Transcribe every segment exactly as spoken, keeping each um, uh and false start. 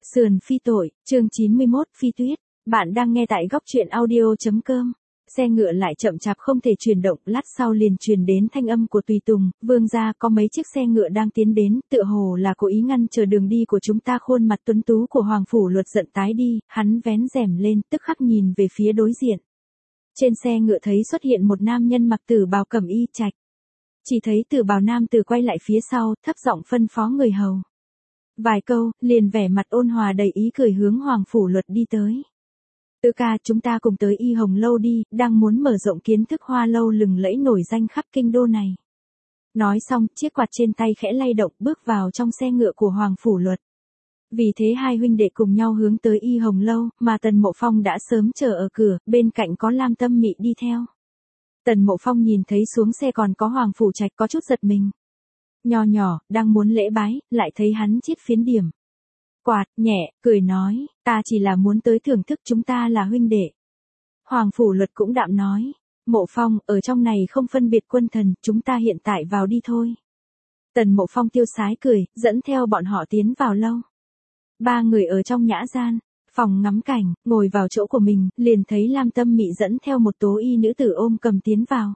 Sườn phi tội, chương chín mươi mốt, Phi Tuyết. Bạn đang nghe tại góc truyện audio.com. Xe ngựa lại chậm chạp không thể chuyển động, lát sau liền truyền đến thanh âm của tùy tùng, vương gia, có mấy chiếc xe ngựa đang tiến đến, tựa hồ là cố ý ngăn chờ đường đi của chúng ta. Khuôn mặt tuấn tú của Hoàng Phủ Luật giận tái đi, hắn vén rèm lên, tức khắc nhìn về phía đối diện. Trên xe ngựa thấy xuất hiện một nam nhân mặc tử bào cẩm y trạch. Chỉ thấy tử bào nam tử quay lại phía sau, thấp giọng phân phó người hầu. Vài câu, liền vẻ mặt ôn hòa đầy ý cười hướng Hoàng Phủ Luật đi tới. Tứ ca, chúng ta cùng tới Y Hồng Lâu đi, đang muốn mở rộng kiến thức hoa lâu lừng lẫy nổi danh khắp kinh đô này. Nói xong, chiếc quạt trên tay khẽ lay động, bước vào trong xe ngựa của Hoàng Phủ Luật. Vì thế hai huynh đệ cùng nhau hướng tới Y Hồng Lâu, mà Tần Mộ Phong đã sớm chờ ở cửa, bên cạnh có Lam Tâm Mị đi theo. Tần Mộ Phong nhìn thấy xuống xe còn có Hoàng Phủ Trạch có chút giật mình. Nho nhỏ, đang muốn lễ bái, lại thấy hắn chiết phiến điểm. Quạt, nhẹ, cười nói, ta chỉ là muốn tới thưởng thức, chúng ta là huynh đệ. Hoàng Phủ Luật cũng đạm nói, Mộ Phong, ở trong này không phân biệt quân thần, chúng ta hiện tại vào đi thôi. Tần Mộ Phong tiêu sái cười, dẫn theo bọn họ tiến vào lâu. Ba người ở trong nhã gian, phòng ngắm cảnh, ngồi vào chỗ của mình, liền thấy Lam Tâm Mị dẫn theo một tố y nữ tử ôm cầm tiến vào.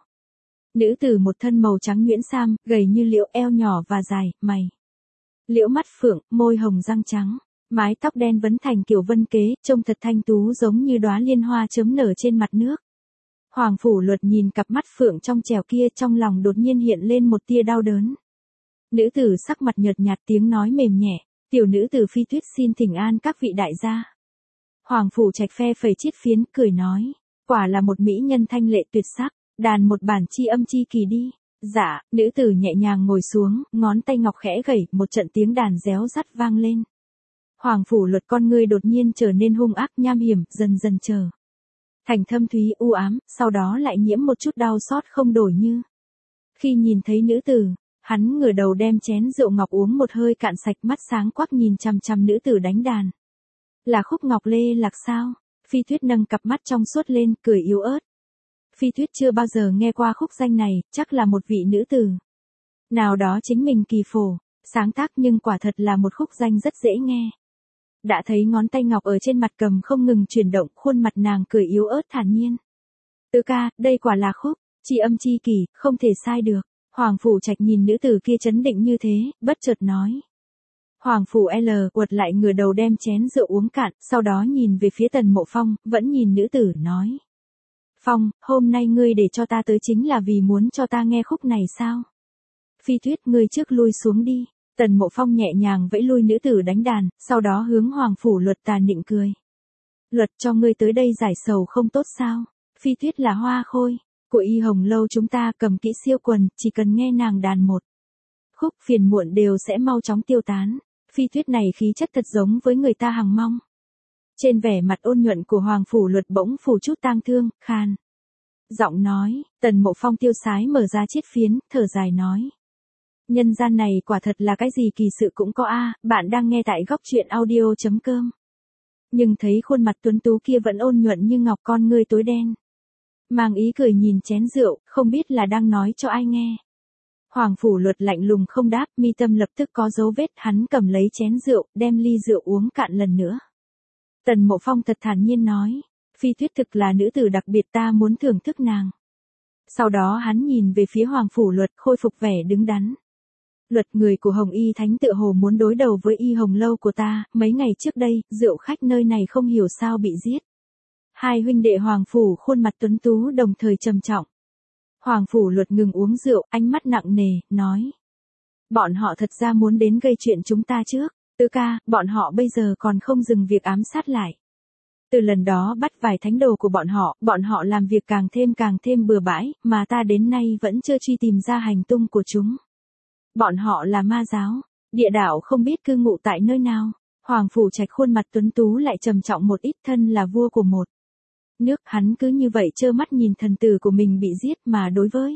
Nữ tử một thân màu trắng nhuyễn sam, gầy như liễu, eo nhỏ và dài, mày liễu, mắt phượng, môi hồng răng trắng, mái tóc đen vấn thành kiểu vân kế, trông thật thanh tú giống như đóa liên hoa chớm nở trên mặt nước. Hoàng Phủ Luật nhìn cặp mắt phượng trong trẻo kia, trong lòng đột nhiên hiện lên một tia đau đớn. Nữ tử sắc mặt nhợt nhạt, tiếng nói mềm nhẹ, tiểu nữ tử Phi Tuyết xin thỉnh an các vị đại gia. Hoàng Phủ Trạch phe phẩy chiết phiến, cười nói, quả là một mỹ nhân thanh lệ tuyệt sắc. Đàn một bản chi âm chi kỳ đi. Dạ, nữ tử nhẹ nhàng ngồi xuống, ngón tay ngọc khẽ gảy, một trận tiếng đàn réo rắt vang lên. Hoàng Phủ Luật con ngươi đột nhiên trở nên hung ác nham hiểm, dần dần trở thành thâm thúy u ám, sau đó lại nhiễm một chút đau xót không đổi như. Khi nhìn thấy nữ tử, hắn ngửa đầu đem chén rượu ngọc uống một hơi cạn sạch, mắt sáng quắc nhìn chằm chằm nữ tử đánh đàn. Là khúc Ngọc Lê Lạc sao? Phi Tuyết nâng cặp mắt trong suốt lên, cười yếu ớt. Phi Tuyết chưa bao giờ nghe qua khúc danh này, chắc là một vị nữ tử nào đó chính mình kỳ phổ sáng tác, nhưng quả thật là một khúc danh rất dễ nghe. Đã thấy ngón tay ngọc ở trên mặt cầm không ngừng chuyển động, khuôn mặt nàng cười yếu ớt thản nhiên. Tứ ca, đây quả là khúc chi âm chi kỳ, không thể sai được. Hoàng Phủ Trạch nhìn nữ tử kia trấn định như thế, bất chợt nói. Hoàng Phủ L uột lại ngửa đầu đem chén rượu uống cạn, sau đó nhìn về phía Tần Mộ Phong, vẫn nhìn nữ tử nói. Phong, hôm nay ngươi để cho ta tới chính là vì muốn cho ta nghe khúc này sao? Phi Tuyết, ngươi trước lui xuống đi. Tần Mộ Phong nhẹ nhàng vẫy lui nữ tử đánh đàn, sau đó hướng Hoàng Phủ Luật tà nịnh cười. Luật, cho ngươi tới đây giải sầu không tốt sao? Phi Tuyết là hoa khôi của Y Hồng Lâu chúng ta, cầm kỹ siêu quần, chỉ cần nghe nàng đàn một khúc, phiền muộn đều sẽ mau chóng tiêu tán. Phi Tuyết này khí chất thật giống với người ta hằng mong. Trên vẻ mặt ôn nhuận của Hoàng Phủ Luật bỗng phủ chút tang thương, khan giọng nói. Tần Mộ Phong tiêu sái mở ra chiết phiến, thở dài nói. Nhân gian này quả thật là cái gì kỳ sự cũng có a. Bạn đang nghe tại góc truyện audio.com. Nhưng thấy khuôn mặt tuấn tú kia vẫn ôn nhuận như ngọc, con ngươi tối đen mang ý cười nhìn chén rượu, không biết là đang nói cho ai nghe. Hoàng Phủ Luật lạnh lùng không đáp, mi tâm lập tức có dấu vết, hắn cầm lấy chén rượu, đem ly rượu uống cạn lần nữa. Tần Mộ Phong thật thản nhiên nói, Phi Tuyết thực là nữ tử đặc biệt, ta muốn thưởng thức nàng. Sau đó hắn nhìn về phía Hoàng Phủ Luật, khôi phục vẻ đứng đắn. Luật, người của Hồng Y Thánh tựa hồ muốn đối đầu với Y Hồng Lâu của ta, mấy ngày trước đây, rượu khách nơi này không hiểu sao bị giết. Hai huynh đệ Hoàng Phủ khuôn mặt tuấn tú đồng thời trầm trọng. Hoàng Phủ Luật ngừng uống rượu, ánh mắt nặng nề, nói. Bọn họ thật ra muốn đến gây chuyện chúng ta trước. Tứ ca, bọn họ bây giờ còn không dừng việc ám sát lại. Từ lần đó bắt vài thánh đồ của bọn họ, bọn họ làm việc càng thêm càng thêm bừa bãi, mà ta đến nay vẫn chưa truy tìm ra hành tung của chúng. Bọn họ là ma giáo, địa đạo không biết cư ngụ tại nơi nào. Hoàng Phủ Trạch khuôn mặt tuấn tú lại trầm trọng một ít, thân là vua của một nước, hắn cứ như vậy trơ mắt nhìn thần tử của mình bị giết, mà đối với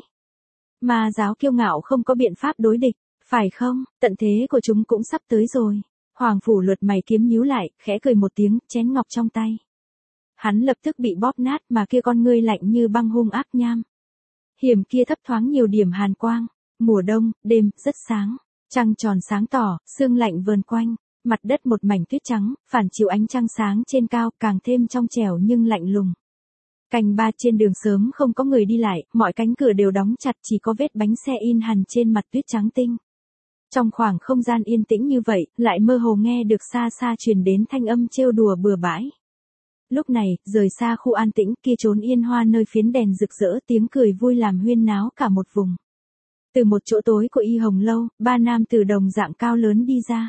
ma giáo kiêu ngạo không có biện pháp đối địch, phải không? Tận thế của chúng cũng sắp tới rồi. Hoàng Phủ Luật mày kiếm nhíu lại, khẽ cười một tiếng, chén ngọc trong tay hắn lập tức bị bóp nát, mà kia con ngươi lạnh như băng hung ác nham hiểm kia thấp thoáng nhiều điểm hàn quang. Mùa đông, đêm rất sáng, trăng tròn sáng tỏ, sương lạnh vờn quanh. Mặt đất một mảnh tuyết trắng, phản chiếu ánh trăng sáng trên cao, càng thêm trong trẻo nhưng lạnh lùng. Canh ba trên đường sớm không có người đi lại, mọi cánh cửa đều đóng chặt, chỉ có vết bánh xe in hằn trên mặt tuyết trắng tinh. Trong khoảng không gian yên tĩnh như vậy, lại mơ hồ nghe được xa xa truyền đến thanh âm trêu đùa bừa bãi. Lúc này, rời xa khu an tĩnh kia trốn yên hoa nơi phiến đèn rực rỡ, tiếng cười vui làm huyên náo cả một vùng. Từ một chỗ tối của Y Hồng Lâu, ba nam tử đồng dạng cao lớn đi ra.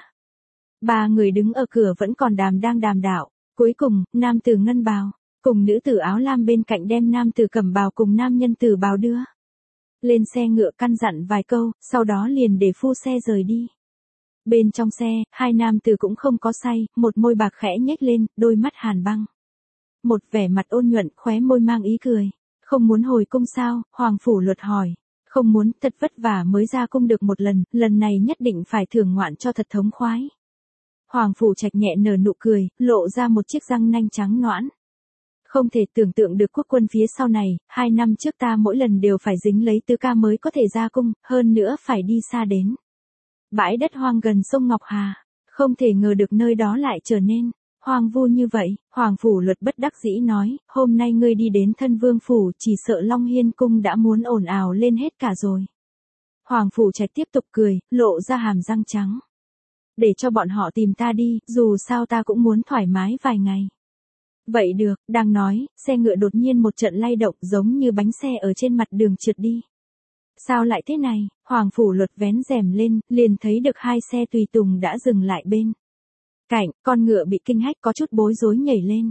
Ba người đứng ở cửa vẫn còn đàm đang đàm đạo. Cuối cùng, nam tử ngân bào, cùng nữ tử áo lam bên cạnh đem nam tử cẩm bào cùng nam nhân tử bào đưa lên xe ngựa, căn dặn vài câu, sau đó liền để phu xe rời đi. Bên trong xe, hai nam tử cũng không có say, một môi bạc khẽ nhếch lên, đôi mắt hàn băng. Một vẻ mặt ôn nhuận, khóe môi mang ý cười. Không muốn hồi cung sao? Hoàng Phủ Luật hỏi. Không muốn, thật vất vả mới ra cung được một lần, lần này nhất định phải thưởng ngoạn cho thật thống khoái. Hoàng Phủ Trạch nhẹ nở nụ cười, lộ ra một chiếc răng nanh trắng nõn. Không thể tưởng tượng được quốc quân phía sau này, hai năm trước ta mỗi lần đều phải dính lấy tứ ca mới có thể ra cung, hơn nữa phải đi xa đến bãi đất hoang gần sông Ngọc Hà. Không thể ngờ được nơi đó lại trở nên hoang vu như vậy. Hoàng Phủ Luật bất đắc dĩ nói, hôm nay ngươi đi đến thân vương phủ, chỉ sợ Long Hiên cung đã muốn ồn ào lên hết cả rồi. Hoàng Phủ Trạch tiếp tục cười, lộ ra hàm răng trắng. Để cho bọn họ tìm ta đi, dù sao ta cũng muốn thoải mái vài ngày. Vậy được, đang nói, xe ngựa đột nhiên một trận lay động giống như bánh xe ở trên mặt đường trượt đi. Sao lại thế này? Hoàng Phủ Luật vén rèm lên, liền thấy được hai xe tùy tùng đã dừng lại bên cạnh, con ngựa bị kinh hách có chút bối rối nhảy lên.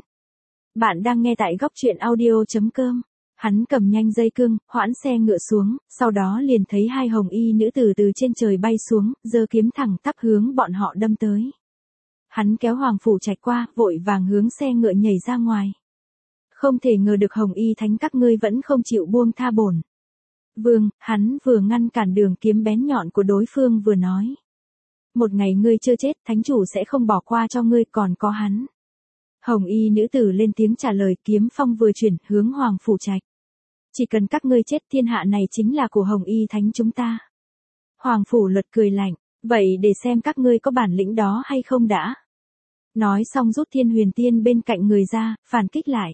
Bạn đang nghe tại góc truyện audio chấm com. Hắn cầm nhanh dây cương, hoãn xe ngựa xuống, sau đó liền thấy hai hồng y nữ tử từ trên trời bay xuống, giơ kiếm thẳng tắp hướng bọn họ đâm tới. Hắn kéo Hoàng Phủ Trạch qua, vội vàng hướng xe ngựa nhảy ra ngoài. Không thể ngờ được hồng y thánh các ngươi vẫn không chịu buông tha bổn vương. Hắn vừa ngăn cản đường kiếm bén nhọn của đối phương vừa nói. Một ngày ngươi chưa chết, thánh chủ sẽ không bỏ qua cho ngươi, còn có hắn. Hồng y nữ tử lên tiếng trả lời, kiếm phong vừa chuyển hướng Hoàng Phủ Trạch. Chỉ cần các ngươi chết, thiên hạ này chính là của hồng y thánh chúng ta. Hoàng Phủ Luật cười lạnh, vậy để xem các ngươi có bản lĩnh đó hay không đã. Nói xong rút Thiên Huyền Tiên bên cạnh người ra, phản kích lại.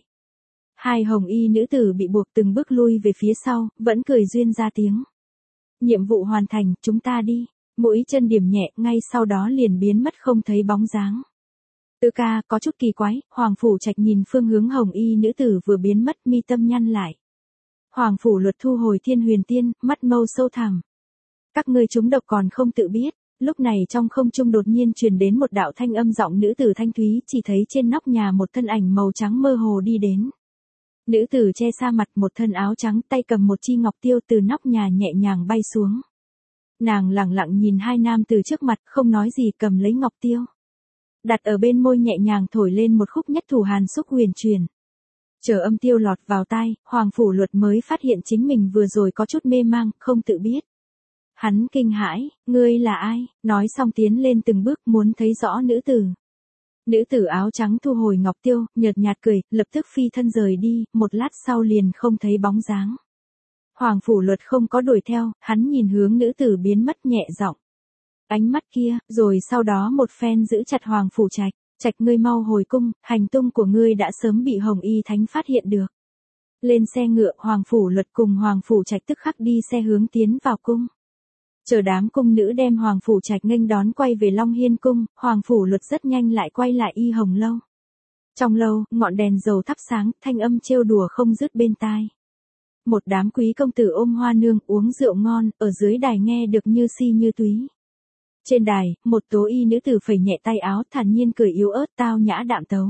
Hai hồng y nữ tử bị buộc từng bước lui về phía sau, vẫn cười duyên ra tiếng. Nhiệm vụ hoàn thành, chúng ta đi. Mũi chân điểm nhẹ, ngay sau đó liền biến mất không thấy bóng dáng. Tứ ca, có chút kỳ quái. Hoàng Phủ Trạch nhìn phương hướng hồng y nữ tử vừa biến mất, mi tâm nhăn lại. Hoàng Phủ Luật thu hồi Thiên Huyền Tiên, mắt mâu sâu thẳm. Các ngươi trúng độc còn không tự biết. Lúc này trong không trung đột nhiên truyền đến một đạo thanh âm giọng nữ tử thanh thúy, chỉ thấy trên nóc nhà một thân ảnh màu trắng mơ hồ đi đến. Nữ tử che sa mặt, một thân áo trắng, tay cầm một chi ngọc tiêu từ nóc nhà nhẹ nhàng bay xuống. Nàng lẳng lặng nhìn hai nam từ trước mặt, không nói gì, cầm lấy ngọc tiêu. Đặt ở bên môi nhẹ nhàng thổi lên một khúc nhất thủ hàn xúc huyền truyền. Chờ âm tiêu lọt vào tai, Hoàng Phủ Luật mới phát hiện chính mình vừa rồi có chút mê mang, không tự biết. Hắn kinh hãi, ngươi là ai? Nói xong tiến lên từng bước muốn thấy rõ nữ tử. Nữ tử áo trắng thu hồi ngọc tiêu, nhợt nhạt cười, lập tức phi thân rời đi, một lát sau liền không thấy bóng dáng. Hoàng Phủ Luật không có đuổi theo, hắn nhìn hướng nữ tử biến mất nhẹ giọng. Ánh mắt kia, rồi sau đó một phen giữ chặt Hoàng Phủ Trạch. Trạch ngươi mau hồi cung, hành tung của ngươi đã sớm bị hồng y thánh phát hiện được. Lên xe ngựa, Hoàng Phủ Luật cùng Hoàng Phủ Trạch tức khắc đi xe hướng tiến vào cung. Chờ đám cung nữ đem Hoàng Phủ Trạch nghênh đón quay về Long Hiên cung, Hoàng Phủ Luật rất nhanh lại quay lại Y Hồng Lâu. Trong lâu, ngọn đèn dầu thắp sáng, thanh âm trêu đùa không dứt bên tai. Một đám quý công tử ôm hoa nương, uống rượu ngon, ở dưới đài nghe được như si như túy. Trên đài, một tố y nữ tử phẩy nhẹ tay áo, thản nhiên cười yếu ớt, tao nhã đạm tấu.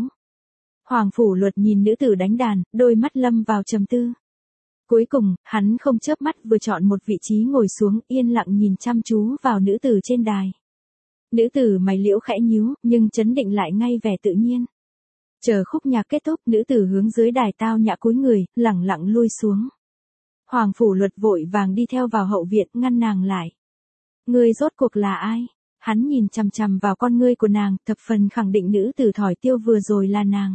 Hoàng Phủ Luật nhìn nữ tử đánh đàn, đôi mắt lâm vào trầm tư. Cuối cùng, hắn không chớp mắt vừa chọn một vị trí ngồi xuống, yên lặng nhìn chăm chú vào nữ tử trên đài. Nữ tử mày liễu khẽ nhíu, nhưng chấn định lại ngay vẻ tự nhiên. Chờ khúc nhạc kết thúc, nữ tử hướng dưới đài tao nhã cúi người, lẳng lặng lui xuống. Hoàng Phủ Luật vội vàng đi theo vào hậu viện, ngăn nàng lại. Ngươi rốt cuộc là ai? Hắn nhìn chằm chằm vào con ngươi của nàng, thập phần khẳng định nữ tử thỏi tiêu vừa rồi là nàng.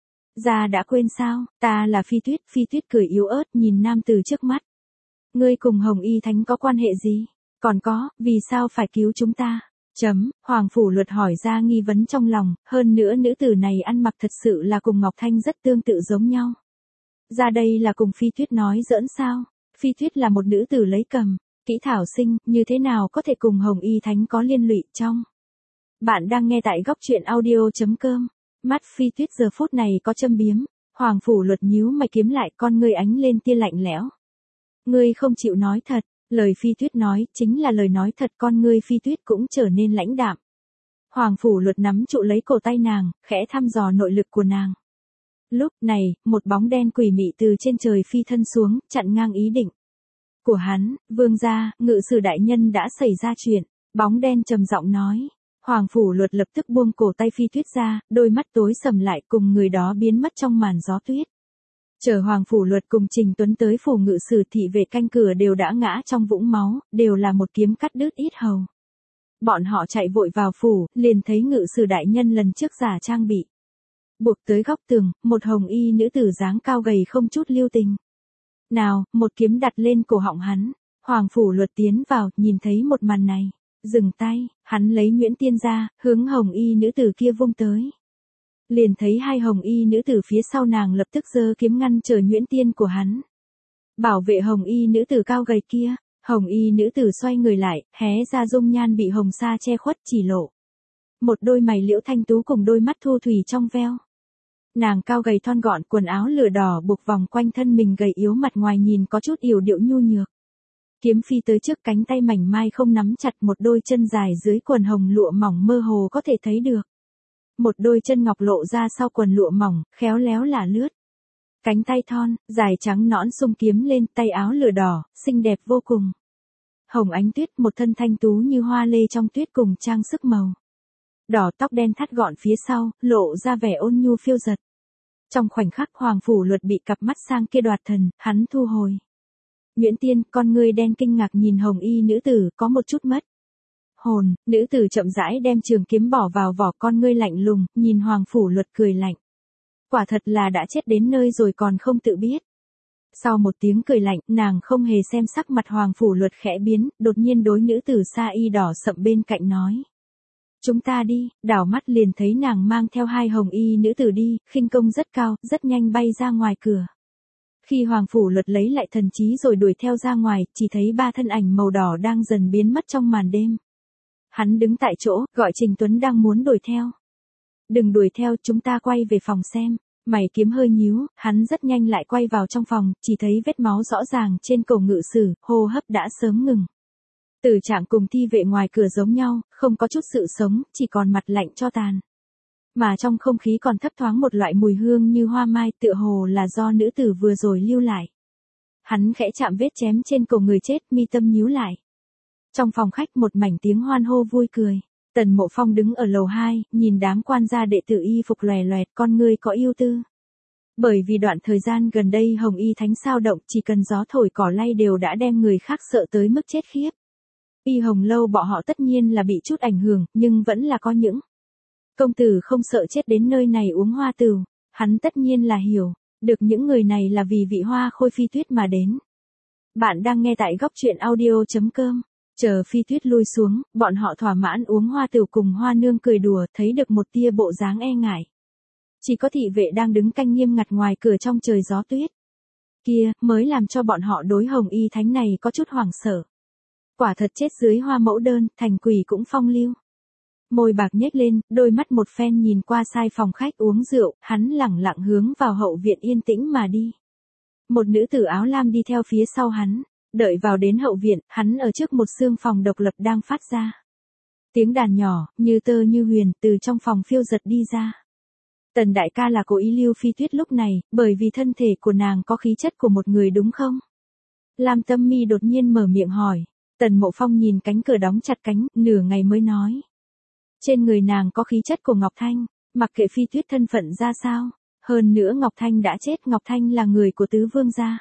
Già đã quên sao, ta là Phi Tuyết. Phi Tuyết cười yếu ớt nhìn nam tử trước mắt. Ngươi cùng hồng y thánh có quan hệ gì? Còn có, vì sao phải cứu chúng ta? Chấm, Hoàng Phủ Luật hỏi ra nghi vấn trong lòng, hơn nữa nữ tử này ăn mặc thật sự là cùng Ngọc Thanh rất tương tự giống nhau. Ra đây là cùng Phi Tuyết nói giỡn sao? Phi Tuyết là một nữ tử lấy cầm, kỹ thảo sinh, như thế nào có thể cùng Hồng Y Thánh có liên lụy trong? Bạn đang nghe tại góc truyện audio.com. Mắt Phi Tuyết giờ phút này có châm biếm, Hoàng Phủ Luật nhíu mày kiếm lại, con ngươi ánh lên tia lạnh lẽo. Ngươi không chịu nói thật, lời Phi Tuyết nói chính là lời nói thật, con ngươi Phi Tuyết cũng trở nên lãnh đạm. Hoàng Phủ Luật nắm trụ lấy cổ tay nàng, khẽ thăm dò nội lực của nàng. Lúc này, một bóng đen quỷ mị từ trên trời phi thân xuống, chặn ngang ý định của hắn. Vương gia, ngự sử đại nhân đã xảy ra chuyện. Bóng đen trầm giọng nói. Hoàng Phủ Luật lập tức buông cổ tay Phi Tuyết ra, đôi mắt tối sầm lại, cùng người đó biến mất trong màn gió tuyết. Chờ Hoàng Phủ Luật cùng Trình Tuấn tới phủ ngự sử, thị vệ canh cửa đều đã ngã trong vũng máu, đều là một kiếm cắt đứt yết hầu. Bọn họ chạy vội vào phủ, liền thấy ngự sử đại nhân lần trước giả trang bị buộc tới góc tường, một hồng y nữ tử dáng cao gầy không chút lưu tình. Nào, một kiếm đặt lên cổ họng hắn. Hoàng Phủ Luật tiến vào, nhìn thấy một màn này, dừng tay, hắn lấy nhuyễn tiên ra, hướng hồng y nữ tử kia vung tới. Liền thấy hai hồng y nữ tử phía sau nàng lập tức giơ kiếm ngăn trở nhuyễn tiên của hắn. Bảo vệ hồng y nữ tử cao gầy kia. Hồng y nữ tử xoay người lại, hé ra dung nhan bị hồng sa che khuất, chỉ lộ một đôi mày liễu thanh tú cùng đôi mắt thu thủy trong veo. Nàng cao gầy thon gọn, quần áo lửa đỏ buộc vòng quanh thân mình gầy yếu, mặt ngoài nhìn có chút yểu điệu nhu nhược. Kiếm phi tới trước, cánh tay mảnh mai không nắm chặt, một đôi chân dài dưới quần hồng lụa mỏng mơ hồ có thể thấy được. Một đôi chân ngọc lộ ra sau quần lụa mỏng, khéo léo lả lướt. Cánh tay thon, dài trắng nõn xung kiếm lên, tay áo lửa đỏ, xinh đẹp vô cùng. Hồng ánh tuyết, một thân thanh tú như hoa lê trong tuyết cùng trang sức màu đỏ, tóc đen thắt gọn phía sau, lộ ra vẻ ôn nhu phiêu dật. Trong khoảnh khắc Hoàng Phủ Luật bị cặp mắt sang kia đoạt thần, hắn thu hồi nhuyễn tiên, con ngươi đen kinh ngạc nhìn hồng y nữ tử, có một chút mất hồn. Nữ tử chậm rãi đem trường kiếm bỏ vào vỏ, con ngươi lạnh lùng, nhìn Hoàng Phủ Luật cười lạnh. Quả thật là đã chết đến nơi rồi còn không tự biết. Sau một tiếng cười lạnh, nàng không hề xem sắc mặt Hoàng Phủ Luật khẽ biến, đột nhiên đối nữ tử sa y đỏ sậm bên cạnh nói. Chúng ta đi, đảo mắt liền thấy nàng mang theo hai hồng y nữ tử đi, khinh công rất cao, rất nhanh bay ra ngoài cửa. Khi Hoàng Phủ Luật lấy lại thần trí rồi đuổi theo ra ngoài, chỉ thấy ba thân ảnh màu đỏ đang dần biến mất trong màn đêm. Hắn đứng tại chỗ, gọi Trình Tuấn đang muốn đuổi theo. Đừng đuổi theo, chúng ta quay về phòng xem. Mày kiếm hơi nhíu, hắn rất nhanh lại quay vào trong phòng, chỉ thấy vết máu rõ ràng trên cổ ngự sử, hô hấp đã sớm ngừng. Tử trạng cùng thi vệ ngoài cửa giống nhau, không có chút sự sống, chỉ còn mặt lạnh cho tàn. Mà trong không khí còn thấp thoáng một loại mùi hương như hoa mai, tựa hồ là do nữ tử vừa rồi lưu lại. Hắn khẽ chạm vết chém trên cổ người chết, mi tâm nhíu lại. Trong phòng khách một mảnh tiếng hoan hô vui cười. Tần Mộ Phong đứng ở lầu hai, nhìn đám quan gia đệ tử y phục lòe loẹt, con ngươi có yêu tư. Bởi vì đoạn thời gian gần đây Hồng Y Thánh sao động, chỉ cần gió thổi cỏ lay đều đã đem người khác sợ tới mức chết khiếp. Y Hồng Lâu bọn họ tất nhiên là bị chút ảnh hưởng, nhưng vẫn là có những công tử không sợ chết đến nơi này uống hoa tửu. Hắn tất nhiên là hiểu được những người này là vì vị hoa khôi Phi Tuyết mà đến. Bạn đang nghe tại góc truyện audio.com. Chờ Phi Tuyết lui xuống, bọn họ thỏa mãn uống hoa tửu cùng Hoa Nương cười đùa, thấy được một tia bộ dáng e ngại. Chỉ có thị vệ đang đứng canh nghiêm ngặt ngoài cửa trong trời gió tuyết kia, mới làm cho bọn họ đối Hồng Y Thánh này có chút hoảng sợ. Quả thật chết dưới hoa mẫu đơn, thành quỷ cũng phong lưu. Môi bạc nhếch lên, đôi mắt một phen nhìn qua sai phòng khách uống rượu, hắn lẳng lặng hướng vào hậu viện yên tĩnh mà đi. Một nữ tử áo lam đi theo phía sau hắn. Đợi vào đến hậu viện, hắn ở trước một xương phòng độc lập đang phát ra tiếng đàn nhỏ, như tơ như huyền, từ trong phòng phiêu giật đi ra. Tần đại ca là cố ý lưu Phi Tuyết lúc này, bởi vì thân thể của nàng có khí chất của một người đúng không? Lam Tâm Mi đột nhiên mở miệng hỏi. Tần Mộ Phong nhìn cánh cửa đóng chặt cánh, nửa ngày mới nói. Trên người nàng có khí chất của Ngọc Thanh, mặc kệ Phi Tuyết thân phận ra sao. Hơn nữa Ngọc Thanh đã chết, Ngọc Thanh là người của tứ vương gia.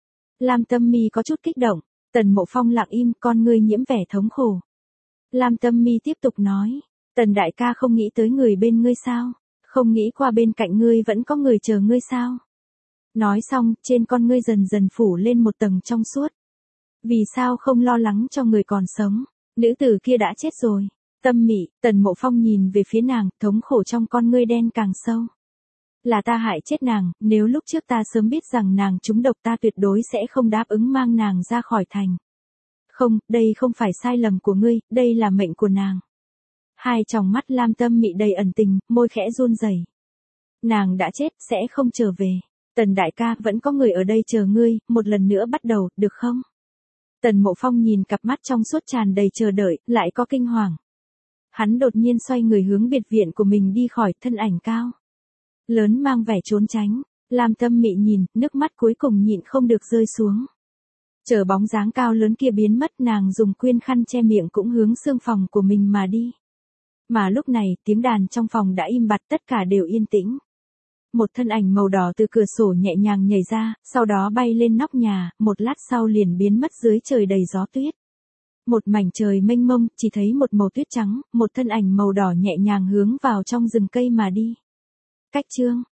Lam Tâm Mi có chút kích động, Tần Mộ Phong lặng im, con ngươi nhiễm vẻ thống khổ. Lam Tâm Mi tiếp tục nói, Tần đại ca không nghĩ tới người bên ngươi sao? Không nghĩ qua bên cạnh ngươi vẫn có người chờ ngươi sao? Nói xong, trên con ngươi dần dần phủ lên một tầng trong suốt. Vì sao không lo lắng cho người còn sống? Nữ tử kia đã chết rồi. Tâm Mị, Tần Mộ Phong nhìn về phía nàng, thống khổ trong con ngươi đen càng sâu. Là ta hại chết nàng, nếu lúc trước ta sớm biết rằng nàng trúng độc ta tuyệt đối sẽ không đáp ứng mang nàng ra khỏi thành. Không, đây không phải sai lầm của ngươi, đây là mệnh của nàng. Hai tròng mắt Lam Tâm Mị đầy ẩn tình, môi khẽ run rẩy. Nàng đã chết, sẽ không trở về. Tần đại ca, vẫn có người ở đây chờ ngươi, một lần nữa bắt đầu, được không? Tần Mộ Phong nhìn cặp mắt trong suốt tràn đầy chờ đợi, lại có kinh hoàng. Hắn đột nhiên xoay người hướng biệt viện của mình đi khỏi, thân ảnh cao lớn mang vẻ trốn tránh. Lam Tâm Mị nhìn, nước mắt cuối cùng nhịn không được rơi xuống. Chờ bóng dáng cao lớn kia biến mất, nàng dùng quyên khăn che miệng cũng hướng xương phòng của mình mà đi. Mà lúc này, tiếng đàn trong phòng đã im bặt, tất cả đều yên tĩnh. Một thân ảnh màu đỏ từ cửa sổ nhẹ nhàng nhảy ra, sau đó bay lên nóc nhà, một lát sau liền biến mất dưới trời đầy gió tuyết. Một mảnh trời mênh mông, chỉ thấy một màu tuyết trắng, một thân ảnh màu đỏ nhẹ nhàng hướng vào trong rừng cây mà đi. Cách chương